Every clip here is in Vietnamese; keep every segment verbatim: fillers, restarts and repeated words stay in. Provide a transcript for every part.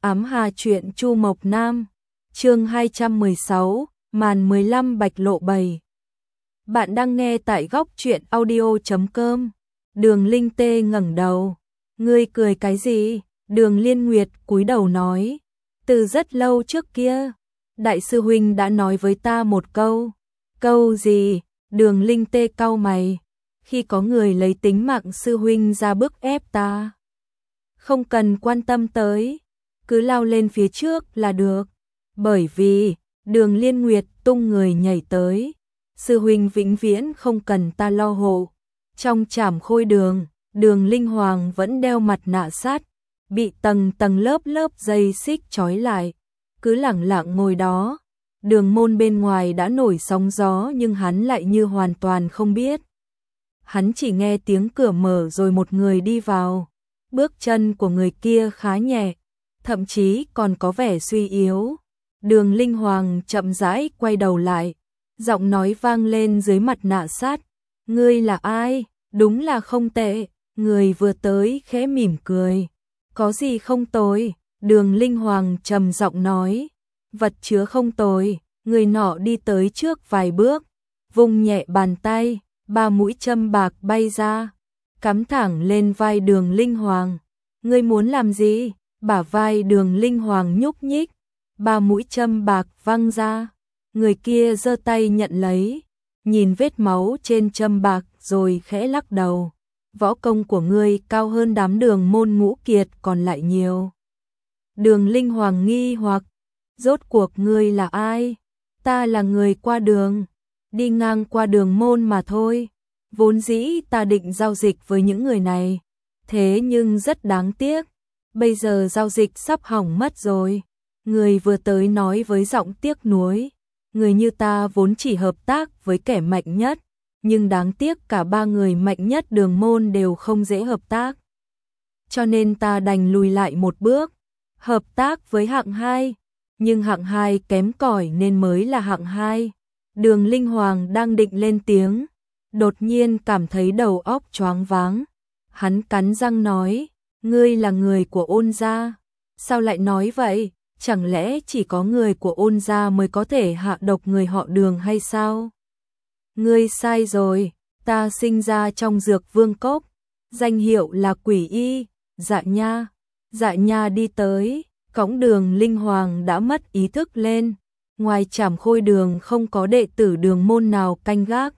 Ám Hà truyện Chu Mộc Nam, chương hai trăm mười sáu, màn mười lăm bạch lộ bày. Bạn đang nghe tại góc truyện audio chấm com. Đường Linh Tê ngẩng đầu. Ngươi cười cái gì? Đường Liên Nguyệt cúi đầu nói. Từ rất lâu trước kia, đại sư huynh đã nói với ta một câu. Câu gì? Đường Linh Tê cau mày. Khi có người lấy tính mạng sư huynh ra bức ép ta, không cần quan tâm tới, cứ lao lên phía trước là được. Bởi vì, Đường Liên Nguyệt tung người nhảy tới. Sư huynh vĩnh viễn không cần ta lo hộ. Trong trảm khôi đường, Đường Linh Hoàng vẫn đeo mặt nạ sắt, bị tầng tầng lớp lớp dây xích trói lại, cứ lẳng lặng ngồi đó. Đường môn bên ngoài đã nổi sóng gió nhưng hắn lại như hoàn toàn không biết. Hắn chỉ nghe tiếng cửa mở rồi một người đi vào. Bước chân của người kia khá nhẹ, thậm chí còn có vẻ suy yếu. Đường Linh Hoàng chậm rãi quay đầu lại, giọng nói vang lên dưới mặt nạ sắt. Ngươi là ai? Đúng là không tệ. Người vừa tới khẽ mỉm cười. Có gì không tồi? Đường Linh Hoàng trầm giọng nói. Vật chứa không tồi. Người nọ đi tới trước vài bước, vung nhẹ bàn tay, ba mũi châm bạc bay ra, cắm thẳng lên vai Đường Linh Hoàng. Ngươi muốn làm gì? Bả vai Đường Linh Hoàng nhúc nhích, ba mũi châm bạc văng ra. Người kia giơ tay nhận lấy, nhìn vết máu trên châm bạc rồi khẽ lắc đầu. Võ công của ngươi cao hơn đám Đường môn ngũ kiệt còn lại nhiều. Đường Linh Hoàng nghi hoặc, rốt cuộc ngươi là ai? Ta là người qua đường, đi ngang qua Đường môn mà thôi. Vốn dĩ ta định giao dịch với những người này, thế nhưng rất đáng tiếc, bây giờ giao dịch sắp hỏng mất rồi. Người vừa tới nói với giọng tiếc nuối. Người như ta vốn chỉ hợp tác với kẻ mạnh nhất, nhưng đáng tiếc cả ba người mạnh nhất Đường môn đều không dễ hợp tác. Cho nên ta đành lùi lại một bước, hợp tác với hạng hai, nhưng hạng hai kém cỏi nên mới là hạng hai. Đường Linh Hoàng đang định lên tiếng, đột nhiên cảm thấy đầu óc choáng váng. Hắn cắn răng nói, ngươi là người của Ôn gia. Sao lại nói vậy? Chẳng lẽ chỉ có người của Ôn gia mới có thể hạ độc người họ Đường hay sao? Ngươi sai rồi, ta sinh ra trong Dược Vương Cốc, danh hiệu là Quỷ Y. Dạ nha. Dạ nha đi tới, cõng Đường Linh Hoàng đã mất ý thức lên. Ngoài trảm khôi đường không có đệ tử Đường môn nào canh gác,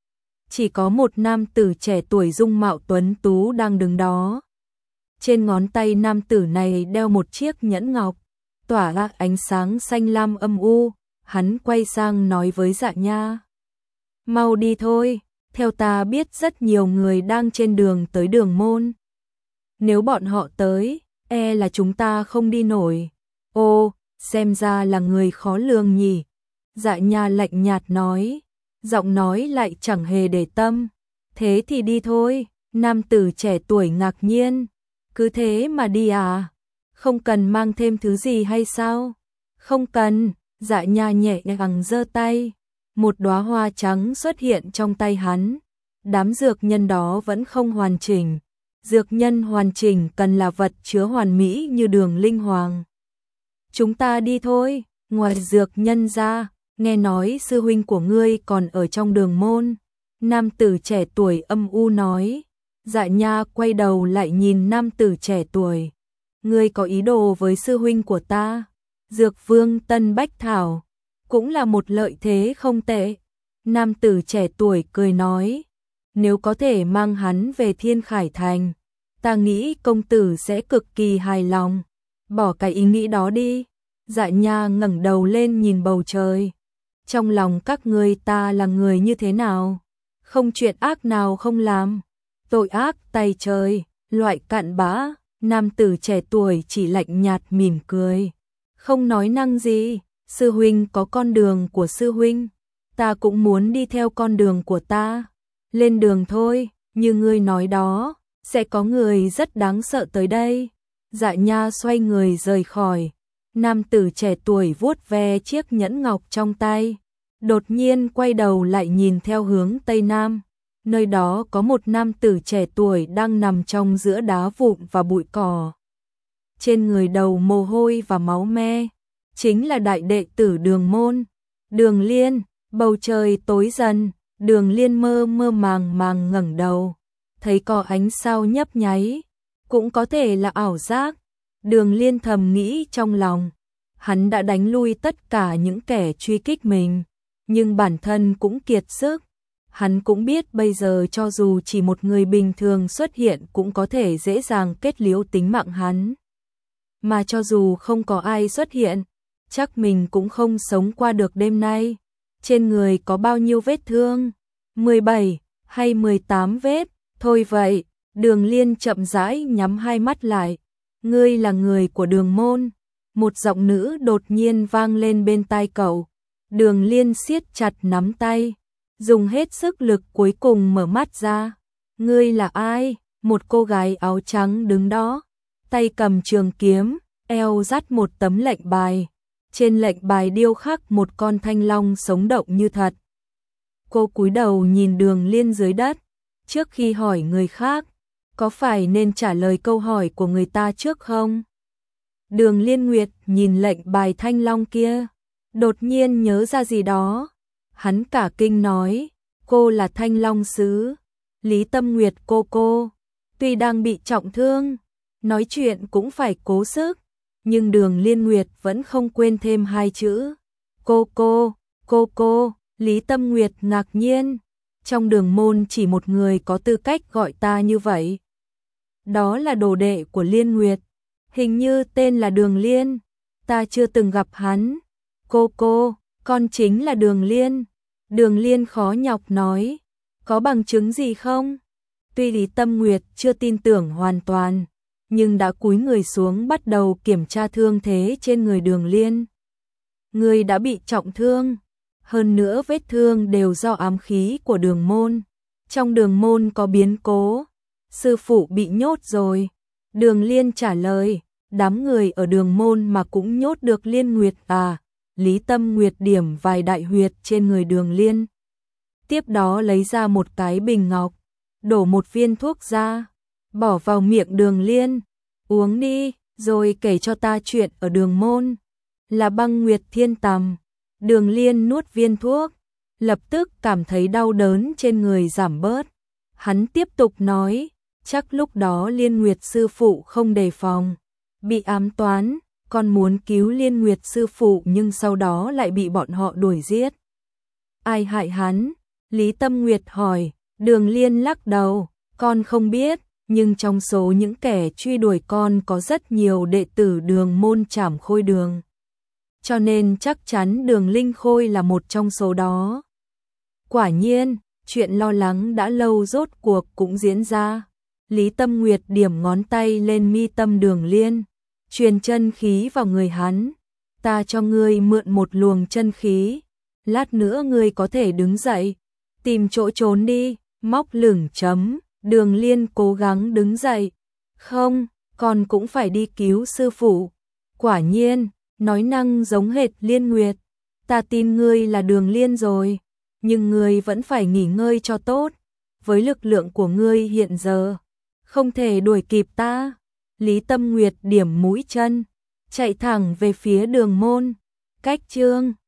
chỉ có một nam tử trẻ tuổi dung mạo tuấn tú đang đứng đó. Trên ngón tay nam tử này đeo một chiếc nhẫn ngọc, tỏa ra ánh sáng xanh lam âm u. Hắn quay sang nói với Dạ nha, mau đi thôi, theo ta biết rất nhiều người đang trên đường tới Đường môn. Nếu bọn họ tới, e là chúng ta không đi nổi. Ô, xem ra là người khó lường nhỉ. Dạ nha lạnh nhạt nói, giọng nói lại chẳng hề để tâm. Thế thì đi thôi. Nam tử trẻ tuổi ngạc nhiên. Cứ thế mà đi à? Không cần mang thêm thứ gì hay sao? Không cần. Dạ nha nhẹ nhàng giơ tay, một đóa hoa trắng xuất hiện trong tay hắn. Đám dược nhân đó vẫn không hoàn chỉnh. Dược nhân hoàn chỉnh cần là vật chứa hoàn mỹ như Đường Linh Hoàng. Chúng ta đi thôi. Ngoài dược nhân ra, nghe nói sư huynh của ngươi còn ở trong Đường môn. Nam tử trẻ tuổi âm u nói. Dạ nha quay đầu lại nhìn nam tử trẻ tuổi. Ngươi có ý đồ với sư huynh của ta? Dược vương Tân Bách Thảo cũng là một lợi thế không tệ. Nam tử trẻ tuổi cười nói. Nếu có thể mang hắn về Thiên Khải Thành, ta nghĩ công tử sẽ cực kỳ hài lòng. Bỏ cái ý nghĩ đó đi. Dạ nha ngẩng đầu lên nhìn bầu trời. Trong lòng các ngươi ta là người như thế nào? Không chuyện ác nào không làm. Tội ác tay trời, loại cặn bã. Nam tử trẻ tuổi chỉ lạnh nhạt mỉm cười, không nói năng gì. Sư huynh có con đường của sư huynh, ta cũng muốn đi theo con đường của ta. Lên đường thôi, như ngươi nói đó, sẽ có người rất đáng sợ tới đây. Dạ nha xoay người rời khỏi. Nam tử trẻ tuổi vuốt ve chiếc nhẫn ngọc trong tay, đột nhiên quay đầu lại nhìn theo hướng Tây Nam. Nơi đó có một nam tử trẻ tuổi đang nằm trong giữa đá vụn và bụi cỏ. trên người đầu mồ hôi và máu me, chính là đại đệ tử Đường môn, Đường Liên. Bầu trời tối dần, Đường Liên mơ mơ màng màng ngẩng đầu, thấy có ánh sao nhấp nháy, cũng có thể là ảo giác. Đường Liên thầm nghĩ trong lòng, hắn đã đánh lui tất cả những kẻ truy kích mình, nhưng bản thân cũng kiệt sức. Hắn cũng biết bây giờ cho dù chỉ một người bình thường xuất hiện cũng có thể dễ dàng kết liễu tính mạng hắn. Mà cho dù không có ai xuất hiện, chắc mình cũng không sống qua được đêm nay. Trên người có bao nhiêu vết thương? mười bảy hay mười tám vết? Thôi vậy, Đường Liên chậm rãi nhắm hai mắt lại. Ngươi là người của Đường môn. Một giọng nữ đột nhiên vang lên bên tai cậu. Đường Liên siết chặt nắm tay, dùng hết sức lực cuối cùng mở mắt ra. Ngươi là ai? Một cô gái áo trắng đứng đó, tay cầm trường kiếm, eo dắt một tấm lệnh bài. Trên lệnh bài điêu khắc một con thanh long sống động như thật. Cô cúi đầu nhìn Đường Liên dưới đất, trước khi hỏi người khác, có phải nên trả lời câu hỏi của người ta trước không? Đường Liên Nguyệt nhìn lệnh bài thanh long kia, đột nhiên nhớ ra gì đó. Hắn cả kinh nói, cô là Thanh Long Sứ, Lý Tâm Nguyệt cô cô, tuy đang bị trọng thương, nói chuyện cũng phải cố sức. Nhưng Đường Liên Nguyệt vẫn không quên thêm hai chữ. Cô cô, cô cô, Lý Tâm Nguyệt ngạc nhiên. Trong Đường môn chỉ một người có tư cách gọi ta như vậy. Đó là đồ đệ của Liên Nguyệt. Hình như tên là Đường Liên. Ta chưa từng gặp hắn. Cô cô, con chính là Đường Liên. Đường Liên khó nhọc nói. Có bằng chứng gì không? Tuy Lý Tâm Nguyệt chưa tin tưởng hoàn toàn, nhưng đã cúi người xuống bắt đầu kiểm tra thương thế trên người Đường Liên. Người đã bị trọng thương, hơn nữa vết thương đều do ám khí của Đường môn. Trong Đường môn có biến cố, sư phụ bị nhốt rồi. Đường Liên trả lời, đám người ở Đường môn mà cũng nhốt được Liên Nguyệt à? Lý Tâm Nguyệt điểm vài đại huyệt trên người Đường Liên. Tiếp đó lấy ra một cái bình ngọc, đổ một viên thuốc ra, bỏ vào miệng Đường Liên. Uống đi, rồi kể cho ta chuyện ở Đường môn. Là băng nguyệt thiên tầm. Đường Liên nuốt viên thuốc, lập tức cảm thấy đau đớn trên người giảm bớt. Hắn tiếp tục nói, chắc lúc đó Liên Nguyệt sư phụ không đề phòng, bị ám toán, con muốn cứu Liên Nguyệt sư phụ nhưng sau đó lại bị bọn họ đuổi giết. Ai hại hắn? Lý Tâm Nguyệt hỏi. Đường Liên lắc đầu, con không biết, nhưng trong số những kẻ truy đuổi con có rất nhiều đệ tử Đường môn Trảm Khôi Đường. Cho nên chắc chắn Đường Linh Khôi là một trong số đó. Quả nhiên, chuyện lo lắng đã lâu rốt cuộc cũng diễn ra. Lý Tâm Nguyệt điểm ngón tay lên mi tâm Đường Liên, truyền chân khí vào người hắn. Ta cho ngươi mượn một luồng chân khí, lát nữa ngươi có thể đứng dậy, tìm chỗ trốn đi. Móc lửng chấm, Đường Liên cố gắng đứng dậy. Không, con cũng phải đi cứu sư phụ. Quả nhiên, nói năng giống hệt Liên Nguyệt. Ta tin ngươi là Đường Liên rồi, nhưng ngươi vẫn phải nghỉ ngơi cho tốt. Với lực lượng của ngươi hiện giờ, không thể đuổi kịp ta. Lý Tâm Nguyệt điểm mũi chân, chạy thẳng về phía Đường môn. Cách chương